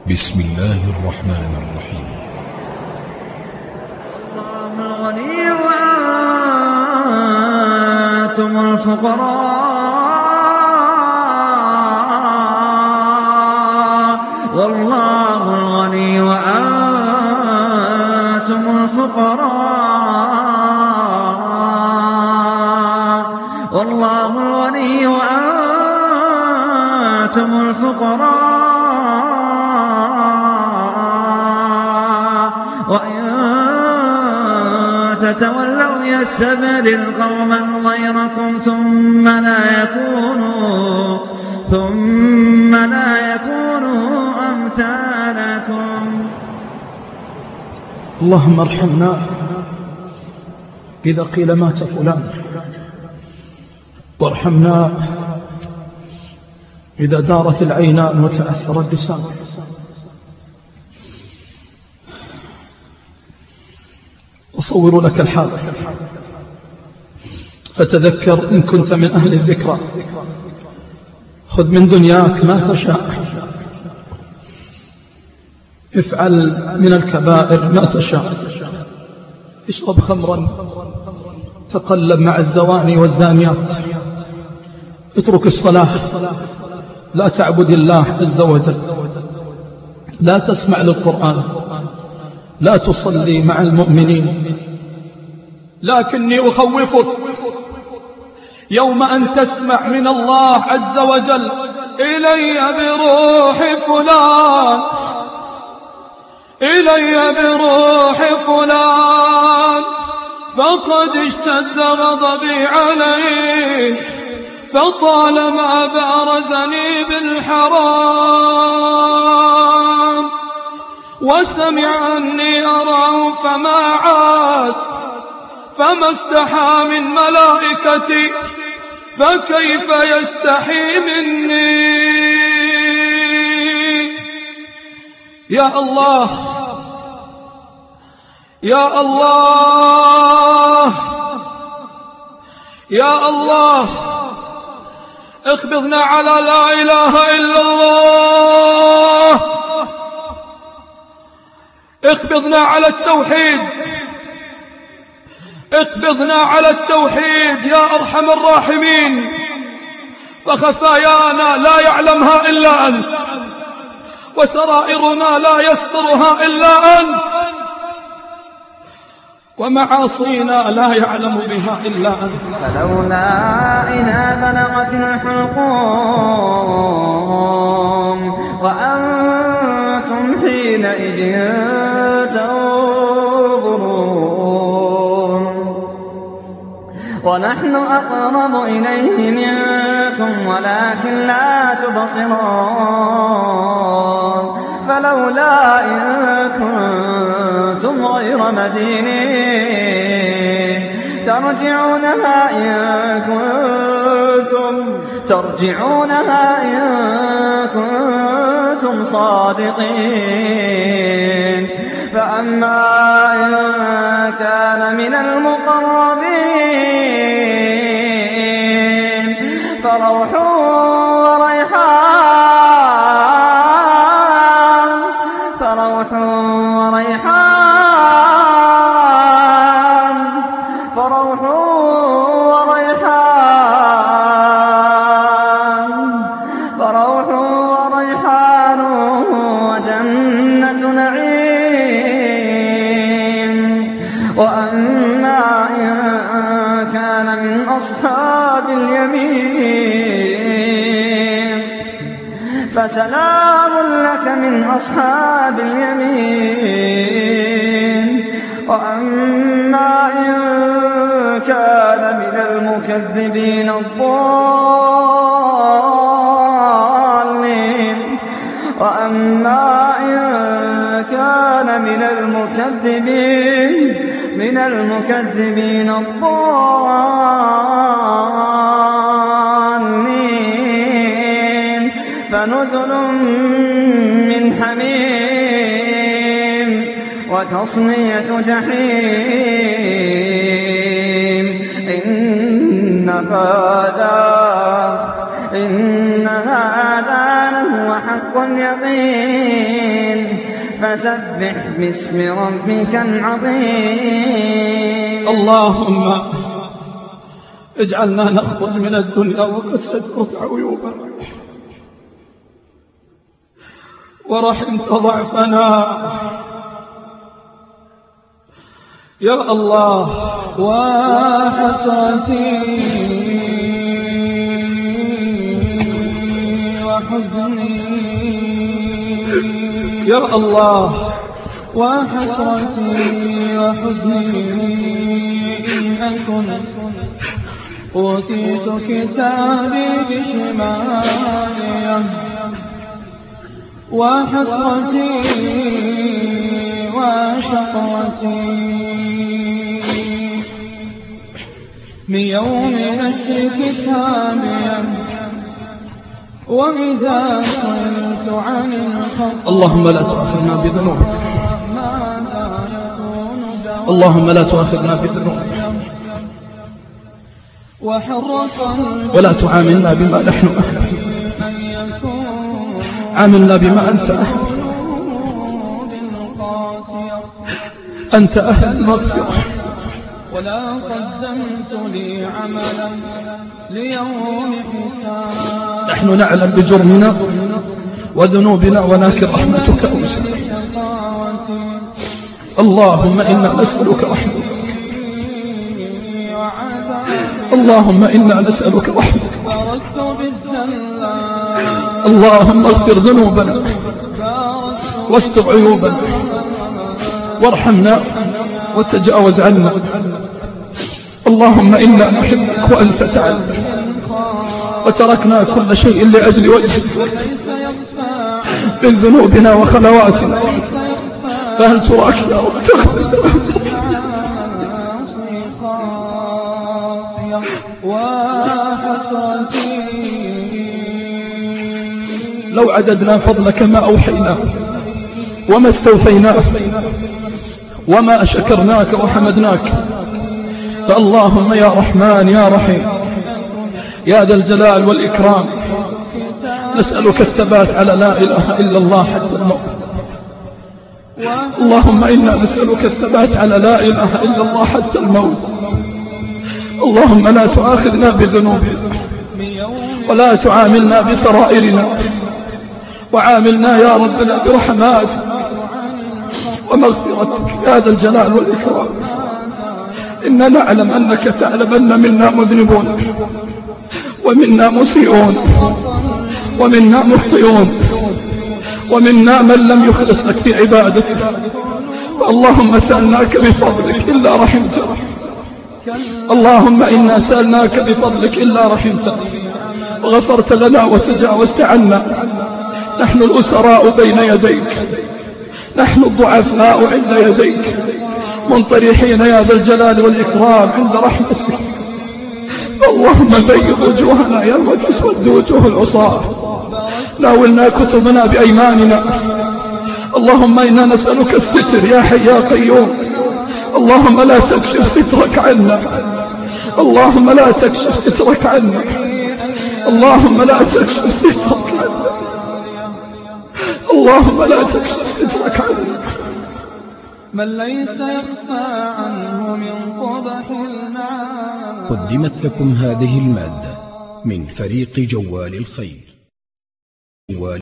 بسم الله الرحمن الرحيم. الله الغني وأنتم الفقراء، والله الغني وأنتم الفقراء، والله الغني وأنتم الفقراء، وإن تتولوا يستبدل قوما غيركم ثم لا يكونوا أمثالكم. اللهم ارحمنا إذا قيل مات فلان، وارحمنا إذا دارت العينان وتأثر اللسان. أصور لك الحال فتذكر إن كنت من أهل الذكرى. خذ من دنياك ما تشاء، افعل من الكبائر ما تشاء، اشرب خمرا، تقلب مع الزواني والزانيات، اترك الصلاة، لا تعبد الله عز وجل، لا تسمع للقرآن، لا تصلي مع المؤمنين. لكني أخوفك يوم أن تسمع من الله عز وجل: إلي بروح فلان، إلي بروح فلان، فقد اشتد غضبي عليه، فطالما بارزني بالحرام، وسمع أني أراه فما عاد، فما استحى من ملائكتي، فكيف يستحي مني؟ يا الله، يا الله، يا الله، اخبضنا على لا إله إلا الله، اقبضنا على التوحيد، اقبضنا على التوحيد يا أرحم الراحمين، فخفايانا لا يعلمها إلا أنت، وسرائرنا لا يسترها إلا أنت، ومعاصينا لا يعلم بها إلا أنت. فلولا إذا بلغت الحلقوم وأنتم حينئذ تنظرون، ونحن أقرب إليه منكم ولكن لا تبصرون. فلولا إن كنتم غير مدينين ترجعونها إن كنتم صادقين. فأما إن كان من المقربين فروح وريحان وجنة نعيم. وأما إن كان من أصحاب اليمين فسلام لك من أصحاب اليمين. وأما إن كان من المكذبين الضالين فنزل من حميم وتصلية جحيم. إن إن هذا لهو حق اليقين فسبح باسم ربك العظيم. اللهم اجعلنا نخرج من الدنيا وقد سترت عيوبنا ورحمت ضعفنا يا الله. وحسرتي وحزني يا الله، وحسرتي وحزني إن أكن أوتيت كتابي بشمالي، وحسرتي وشقوتي من يوم نشر كتابي، وإذا سئلت عن الخط اللهم لا تؤاخذنا بذنوبنا، اللهم لا تؤاخذنا بذنوبنا ولا تعاملنا بما نحن أهل، عاملنا بما أنت أهل. أنت أهل المغفرة. ولا قدمت لي عملا ليوم حساب. نحن نعلم بجرمنا وذنوبنا ولكن رحمتك أوسع. اللهم إنا نسألك رحمتك، اللهم إنا نسألك رحمتك. اللهم اغفر ذنوبنا واستر عيوبنا وارحمنا وتجاوز عنا. اللهم إنا نحبك وأنت تعلم، وتركنا كل شيء لأجل وجهك من ذنوبنا وخلواتنا، فهل تراك يا رب تغفر؟ لو عددنا فضلك ما أوحيناه وما استوفيناه وما شكرناك وحمدناك. فاللهم يا رحمن يا رحيم يا ذا الجلال والإكرام، نسألك الثبات على لا إله إلا الله حتى الموت. اللهم إنا نسألك الثبات على لا إله إلا الله حتى الموت. اللهم لا تؤاخذنا بذنوبنا ولا تعاملنا بسرائرنا، وعاملنا يا ربنا برحماتك ومغفرتك يا ذا الجلال والإكرام. إننا نعلم أنك تعلم أن منا مذنبون ومنا مسيئون ومنا مخطئون ومنا من لم يخلص لك في عبادتك. اللهم سألناك بفضلك إلا رحمتنا، اللهم إنا سألناك بفضلك إلا رحمتنا وغفرت لنا وتجاوزت عنا. نحن الأسراء بين يديك، نحن الضعفاء عند يديك، منطرحين يا ذا الجلال والإكرام عند رحمتك. اللهم بيض وجوهنا يوم تسود وجوه العصاة، ناولنا كتبنا بأيماننا. اللهم إنا نسألك الستر يا حي يا قيوم. اللهم لا تكشف سترك عنا، اللهم لا تكشف سترك عنا، اللهم لا تكشف سترك عنا، اللهم لا تكشف سترك عنا. من ليس يخفى عنه من قبح المعاد. قدمت لكم هذه المادة من فريق جوال الخير.